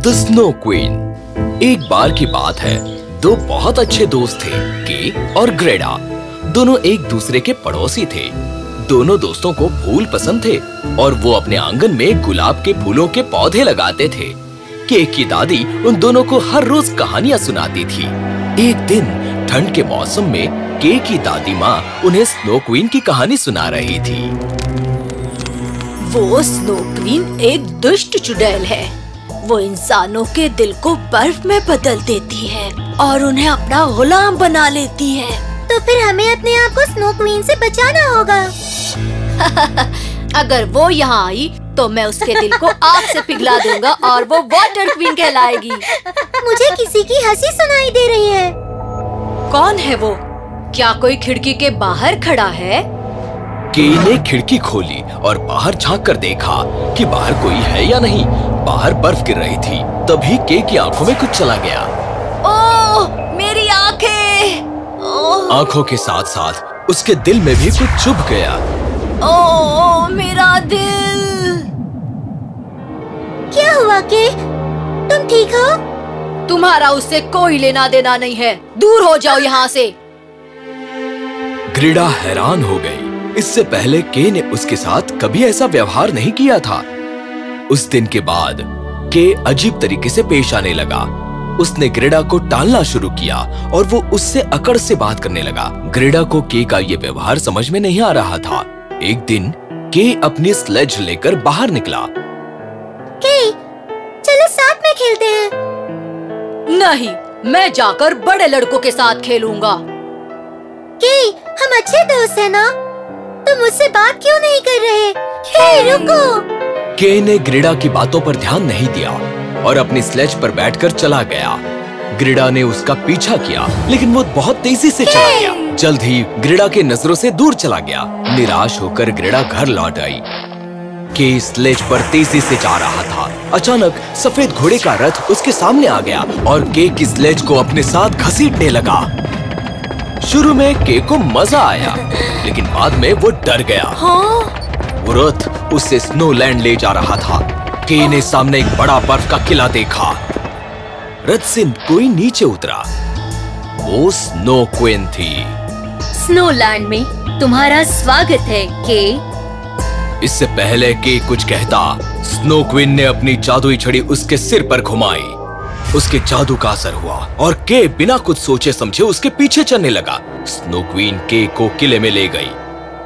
The snow queen. एक बार की बात है, दो बहुत अच्छे दोस्त थे, के और ग्रेडा। दोनों एक दूसरे के पड़ोसी थे। दोनों दोस्तों को फूल पसंद थे और वो अपने आंगन में गुलाब के फूलों के पौधे लगाते थे। के की दादी उन दोनों को हर रोज कहानियां सुनाती थी। एक दिन ठंड के मौसम में के की दादी माँ उन्हें स्नो क्वीन की कहानी सुना रही थी। वो स्नो क्वीन एक दुष्ट चुड़ैल है। वो इंसानों के दिल को बर्फ में बदल देती है और उन्हें अपना गुलाम बना लेती है। तो फिर हमें अपने आप को स्नो क्वीन से बचाना होगा। अगर वो यहाँ आई तो मैं उसके दिल को आग से पिघला दूंगा और वो वाटर क्वीन कहलाएगी। मुझे किसी की हंसी सुनाई दे रही है। कौन है वो? क्या कोई खिड़की के बाहर खड़ा है? के ने खिड़की खोली और बाहर झांक कर देखा कि बाहर कोई है या नहीं। बाहर बर्फ गिर रही थी। तभी के की आंखों में कुछ चला गया। ओह, मेरी आंखें! ओह! आंखों के साथ साथ उसके दिल में भी कुछ चुभ गया। ओह, मेरा दिल! क्या हुआ के? तुम ठीक हो? तुम्हारा उससे कोई लेना देना नहीं है। दूर हो जाओ यहाँ से। ग्रेडा हैरान हो गई। इससे पहले के ने उसके साथ कभी ऐसा व्यवहार नहीं किया था। उस दिन के बाद के अजीब तरीके से पेश आने लगा। उसने ग्रेडा को टालना शुरू किया और वो उससे अकड़ से बात करने लगा। ग्रेडा को के का ये व्यवहार समझ में नहीं आ रहा था। एक दिन के अपनी स्लेज लेकर बाहर निकला। के, चलो साथ में खेलते हैं। नहीं, मैं जाकर बड़े लड़कों के साथ खेलूंगा। के, हम अच्छे दोस्त हैं ना? तुम मुझसे बात क्यों नहीं कर रहे? हे, रुको! के ने ग्रेडा की बातों पर ध्यान नहीं दिया और अपनी स्लेज पर बैठकर चला गया। ग्रेडा ने उसका पीछा किया, लेकिन वो बहुत तेजी से चला गया। जल्द ही ग्रेडा के नजरों से दूर चला गया। निराश होकर ग्रेडा घर लौट आई। के स्लेज पर तेजी से जा रहा था। अचानक सफेद घोड़े का रथ उसके सामने आ गया और के की स्लेज को अपने साथ घसीटने लगा। शुरू में के को मजा आया, लेकिन बाद में वो डर गया। वो रथ उससे स्नोलैंड ले जा रहा था। के ने सामने एक बड़ा बर्फ का किला देखा। रथ से कोई नीचे उतरा। वो स्नो क्वीन थी। स्नोलैंड में तुम्हारा स्वागत है के। इससे पहले के कुछ कहता, स्नो क्वीन ने अपनी जादुई छड़ी उसके सिर पर घुमाई। उसके जादू का असर हुआ और के बिना कुछ सोचे समझे उसके पीछे चलने लगा। स्नो क्वीन के को किले में ले गई।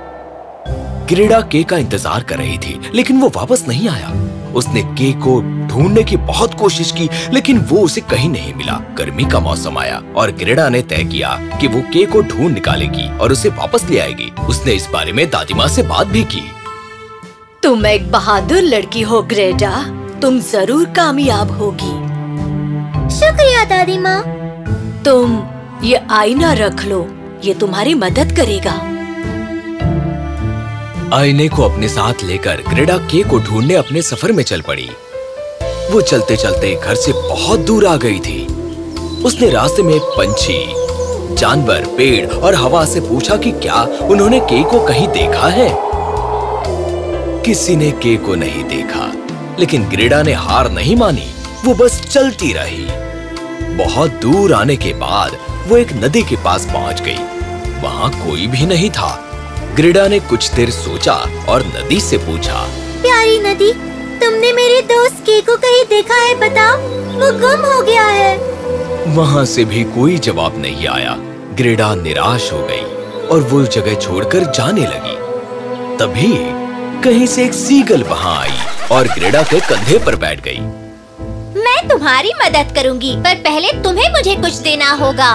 ग्रेडा के का इंतजार कर रही थी, लेकिन वो वापस नहीं आया। उसने के को ढूंढने की बहुत कोशिश की, लेकिन वो उसे कहीं नहीं मिला। गर्मी का मौसम आया और ग्रेडा ने तय किया कि वो के को ढूंढ निकालेगी और उसे वापस ले आएगी। उसने इस बारे में दादी माँ से बात भी की। तुम एक बहादुर लड़की हो ग्रेडा। तुम जरूर कामयाब होगी। शुक्रिया दादी माँ। तुम ये आईना रख लो, ये तुम्हारी मदद करेगा। आईने को अपने साथ लेकर ग्रेडा के को ढूंढने अपने सफर में चल पड़ी। वो चलते चलते घर से बहुत दूर आ गई थी। उसने रास्ते में पंछी, जानवर, पेड़ और हवा से पूछा कि क्या उन्होंने के को कहीं देखा है। किसी ने के को नहीं देखा, लेकिन ग्रेडा ने हार नहीं मानी। वो बस चलती रही। बहुत दूर आने के बाद वो एक नदी के पास पहुंच गई। वहां कोई भी नहीं था। ग्रेडा ने कुछ देर सोचा और नदी से पूछा, प्यारी नदी, तुमने मेरे दोस्त के को कहीं देखा है? बताओ, वो गुम हो गया है। वहां से भी कोई जवाब नहीं आया। ग्रेडा निराश हो गई और वो जगह छोड़कर जाने लगी। तभी कहीं से एक सीगल वहां आई और ग्रेडा के कंधे पर बैठ गई। मैं तुम्हारी मदद करूंगी, पर पहले तुम्हें मुझे कुछ देना होगा।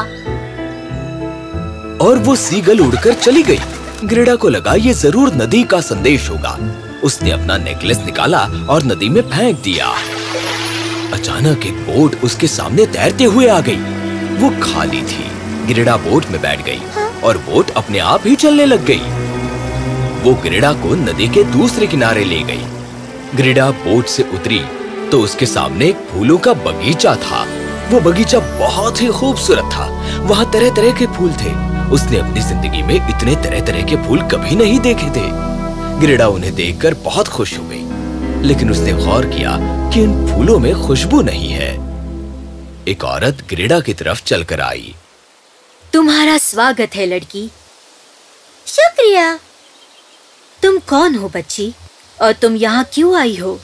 और वो सीगल उड़कर चली गई। ग्रेडा को लगा ये जरूर नदी का संदेश होगा। उसने अपना नेकलेस निकाला और नदी में फेंक दिया। अचानक एक बोट उसके सामने तैरते हुए आ गई। वो खाली थी। ग्रेडा बोट में बैठ गई और बोट अपने आप ही चलने लग गई। वो ग्रेडा को नदी के दूसरे किनारे ले गई। ग्रेडा बोट से उतरी तो उसके सामने एक फूलों का बगीचा था। वो बगीचा बहुत ही खूबसूरत था। वहाँ तरह तरह के फूल थे। उसने अपनी जिंदगी में इतने तरह तरह के फूल कभी नहीं देखे थे। ग्रेडा उन्हें देखकर बहुत खुश हो गई। लेकिन उसने गौर किया कि इन फूलों में खुशबू नहीं है। एक औरत ग्रेडा की तरफ चलकर आई। तुम्हारा स्वागत है लड़की। शुक्रिया। तुम कौन हो बच्ची, और तुम यहाँ क्यों आई हो?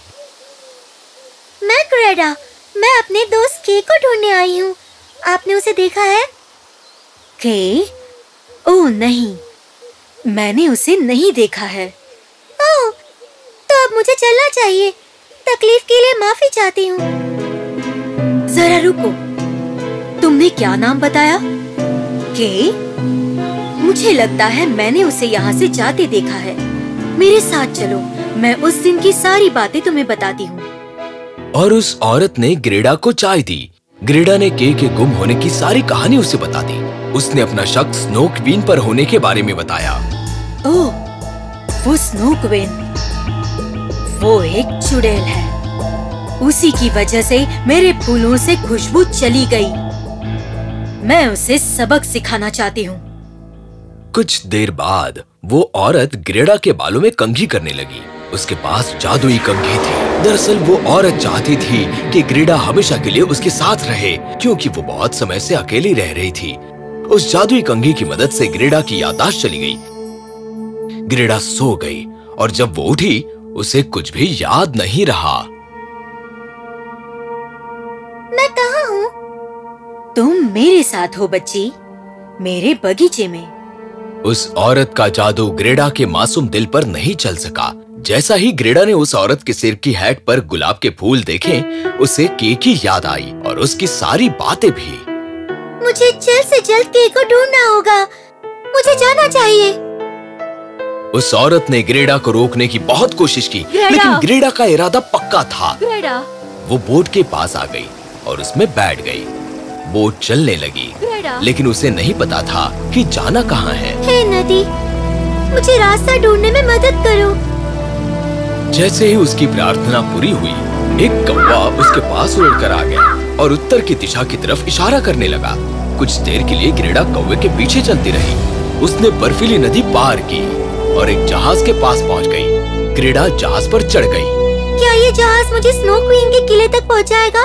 मैं ग्रेडा, मैं अपने दोस्त के को ढूंढने आई हूँ। आपने उसे देखा है? के? ओह नहीं, मैंने उसे नहीं देखा है। ओह, तो अब मुझे चलना चाहिए। तकलीफ के लिए माफी चाहती हूँ। जरा रुको, तुमने क्या नाम बताया? के? मुझे लगता है मैंने उसे यहाँ से जाते देखा है। मेरे साथ चलो, मैं उस दिन की सारी बातें तुम्हें बताती हूँ। और उस औरत ने ग्रेडा को चाय दी। ग्रेडा ने के गुम होने की सारी कहानी उसे बता दी। उसने अपना शक स्नो क्वीन पर होने के बारे में बताया। ओह, वो स्नो क्वीन, वो एक चुड़ैल है। उसी की वजह से मेरे फूलों से खुशबू चली गई। मैं उसे सबक सिखाना चाहती हूँ। कुछ देर बाद वो औरत ग्रेडा के बालों में कंघी करने लगी। उसके पास जादुई कंघी थी। दरअसल वो औरत चाहती थी कि ग्रेडा हमेशा के लिए उसके साथ रहे, क्योंकि वो बहुत समय से अकेली रह रही थी। उस जादुई कंघी की मदद से ग्रेडा की याददाश्त चली गई। ग्रेडा सो गई और जब वो उठी उसे कुछ भी याद नहीं रहा। मैं कहाँ हूँ? तुम मेरे साथ हो बच्ची, मेरे बगीचे में। उस औरत का जादू ग्रेडा के मासूम दिल पर नहीं चल सका। जैसा ही ग्रेडा ने उस औरत के सिर की हैट पर गुलाब के फूल देखे, उसे के की याद आई और उसकी सारी बातें भी। मुझे जल्द से जल्द के को ढूंढना होगा। मुझे जाना चाहिए। उस औरत ने ग्रेडा को रोकने की बहुत कोशिश की, लेकिन ग्रेडा का इरादा पक्का था। वो बोट के पास आ गई और उसमें बैठ गई। बोट चलने लगी, लेकिन उसे नहीं पता था कि जाना कहाँ है। हे नदी, मुझे रास्ता ढूंढने में मदद करो। जैसे ही उसकी प्रार्थना पूरी हुई, एक कौवा उसके पास उड़कर आ गया और उत्तर की दिशा की तरफ इशारा करने लगा। कुछ देर के लिए ग्रेडा कौवे के पीछे चलती रही। उसने बर्फीली नदी पार की और एक जहाज के पास पहुंच गई। ग्रेडा जहाज पर चढ़ गई। क्या ये जहाज मुझे स्नो क्वीन के किले तक पहुंचाएगा?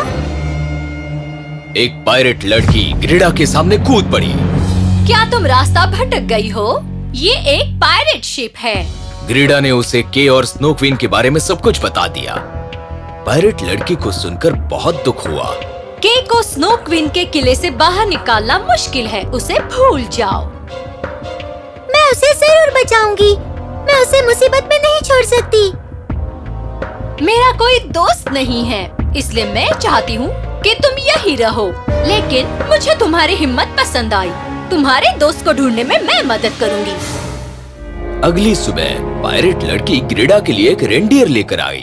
एक पायरेट लड़की ग्रेडा के सामने कूद पड़ी। क्या तुम रास्ता भटक गई हो? ये एक पायरेट शिप है। ग्रेडा ने उसे के और स्नो क्वीन के बारे में सब कुछ बता दिया। पायरेट लड़की को सुनकर बहुत दुख हुआ। के को स्नो क्वीन के किले से बाहर निकालना मुश्किल है, उसे भूल जाओ। मैं उसे जरूर बचाऊंगी। मैं उसे मुसीबत में नहीं छोड़ सकती। मेरा कोई दोस्त नहीं है, इसलिए मैं चाहती हूँ कि तुम यही रहो। लेकिन मुझे तुम्हारी हिम्मत पसंद आई। तुम्हारे दोस्त को ढूंढने में मैं मदद करूँगी। अगली सुबह पायरेट लड़की ग्रेडा के लिए एक रेंडियर लेकर आई।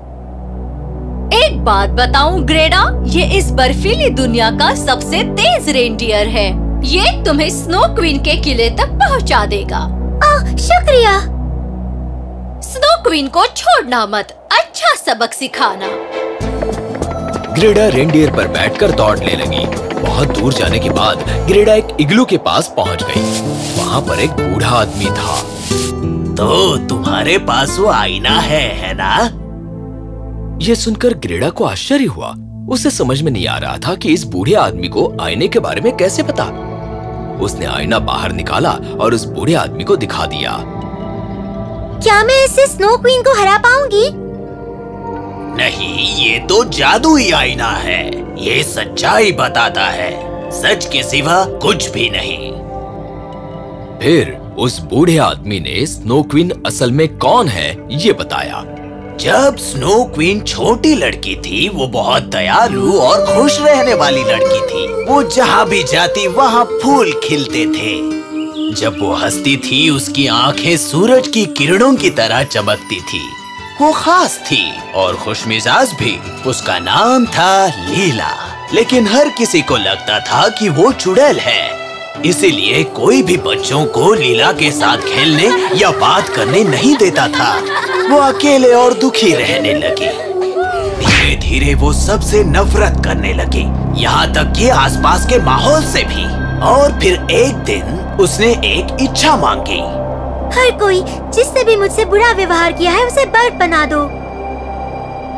एक बात बताऊं ग्रेडा, ये इस बर्फीली दुनिया का सबसे तेज रेंडियर है। ये तुम्हें स्नो क्वीन के किले तक पहुंचा देगा। शुक्रिया। स्नो क्वीन को छोड़ना मत, अच्छा सबक सिखाना। ग्रेडा रेंडियर पर बैठकर दौड़ने लगी। बहुत दूर जाने के बाद ग्रेडा एक इग्लू के पास पहुंच गई। वहाँ पर एक बूढ़ा आदमी था। तो तुम्हारे पास वो आईना है ना? ये सुनकर ग्रेडा को आश्चर्य हुआ। उसे समझ में नहीं आ रहा था कि इस बूढ़े आदमी को आईने के बारे में कैसे पता। उसने आईना बाहर निकाला और उस बूढ़े आदमी को दिखा दिया। क्या मैं इससे स्नो क्वीन को हरा पाऊंगी? नहीं, ये तो जादुई आईना है। ये सच्चाई बताता है, सच के सिवा कुछ भी नहीं। फिर उस बूढ़े आदमी ने स्नो क्वीन असल में कौन है ये बताया। जब स्नो क्वीन छोटी लड़की थी, वो बहुत दयालु और खुश रहने वाली लड़की थी। वो जहाँ भी जाती वहाँ फूल खिलते थे। जब वो हंसती थी, उसकी आंखें सूरज की किरणों की तरह चमकती थी। वो खास थी और खुशमिजाज भी। उसका नाम था लीला। लेकिन हर किसी को लगता था कि वो चुड़ैल है, इसीलिए कोई भी बच्चों को लीला के साथ खेलने या बात करने नहीं देता था। वो अकेले और दुखी रहने लगी। धीरे धीरे वो सबसे नफरत करने लगी, यहाँ तक कि आसपास के माहौल से भी। और फिर एक दिन उसने एक इच्छा मांगी। हर कोई जिसने भी मुझसे बुरा व्यवहार किया है, उसे बर्फ बना दो।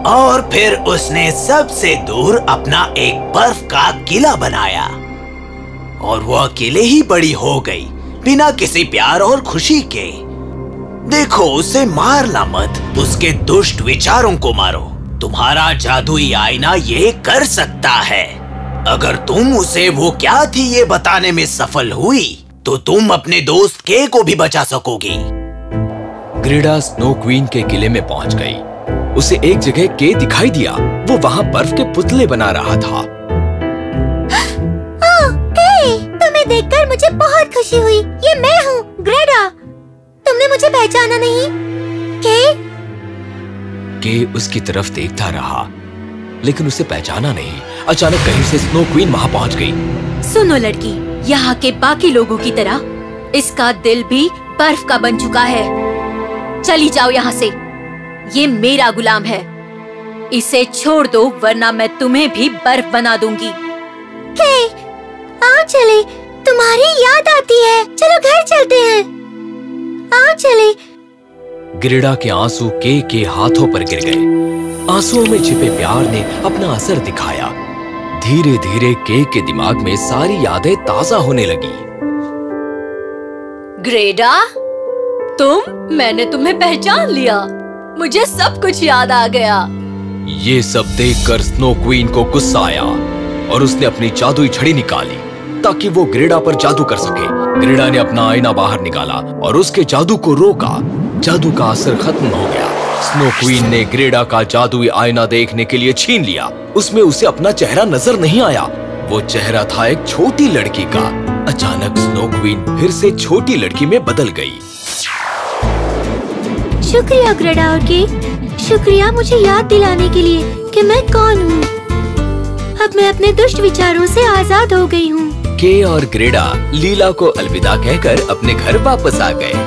और फिर उसने सबसे दूर अपना एक बर्फ का किला बनाया और वो अकेले ही बड़ी हो गई, बिना किसी प्यार और खुशी के। देखो, उसे मारना मत, उसके दुष्ट विचारों को मारो। तुम्हारा जादुई आईना ये कर सकता है। अगर तुम उसे वो क्या थी ये बताने में सफल हुई तो तुम अपने दोस्त के को भी बचा सकोगी। ग्रिडा स्नो क्वीन के किले में पहुंच गई। उसे एक जगह के दिखाई दिया। वो वहाँ बर्फ के पुतले बना रहा था। के, तुम्हें देखकर मुझे बहुत खुशी हुई। ये मैं हूँ, ग्रेडा। तुमने मुझे पहचाना नहीं? के उसकी तरफ देखता रहा, लेकिन उसे पहचाना नहीं। अचानक कहीं से स्नो क्वीन वहाँ पहुँच गई। सुनो लड़की, यहाँ के बाकी लोगों की तरह इसका दिल भी बर्फ का बन चुका है। चली जाओ यहाँ से। ये मेरा गुलाम है। इसे छोड़ दो वरना मैं तुम्हें भी बर्फ बना दूंगी। आओ चले, तुम्हारी याद आती है। चलो घर चलते हैं। आओ चले। ग्रिडा के आंसू के हाथों पर गिर गए। आंसुओं में छिपे प्यार ने अपना असर दिखाया। धीरे धीरे के दिमाग में सारी यादें ताजा होने लगी। ग्रेडा, मैंने तुम्हें पहचान लिया। मुझे सब कुछ याद आ गया। ये सब देखकर स्नो क्वीन को गुस्सा आया और उसने अपनी जादुई छड़ी निकाली ताकि वो ग्रिडा पर जादू कर सके। ग्रिडा ने अपना आईना बाहर निकाला और उसके जादू को रोका। जादू का असर खत्म हो गया। स्नो क्वीन ने ग्रिडा का जादुई आईना देखने के लिए छीन लिया। उसमें उसे अपना चेहरा नजर नहीं आया। वो चेहरा था एक छोटी लड़की का। अचानक स्नो क्वीन फिर से छोटी लड़की में बदल गई। शुक्रिया ग्रेडा और के, शुक्रिया मुझे याद दिलाने के लिए कि मैं कौन हूँ। अब मैं अपने दुष्ट विचारों से आजाद हो गई हूँ। के और ग्रिडा लीला को अलविदा कहकर अपने घर वापस आ गए।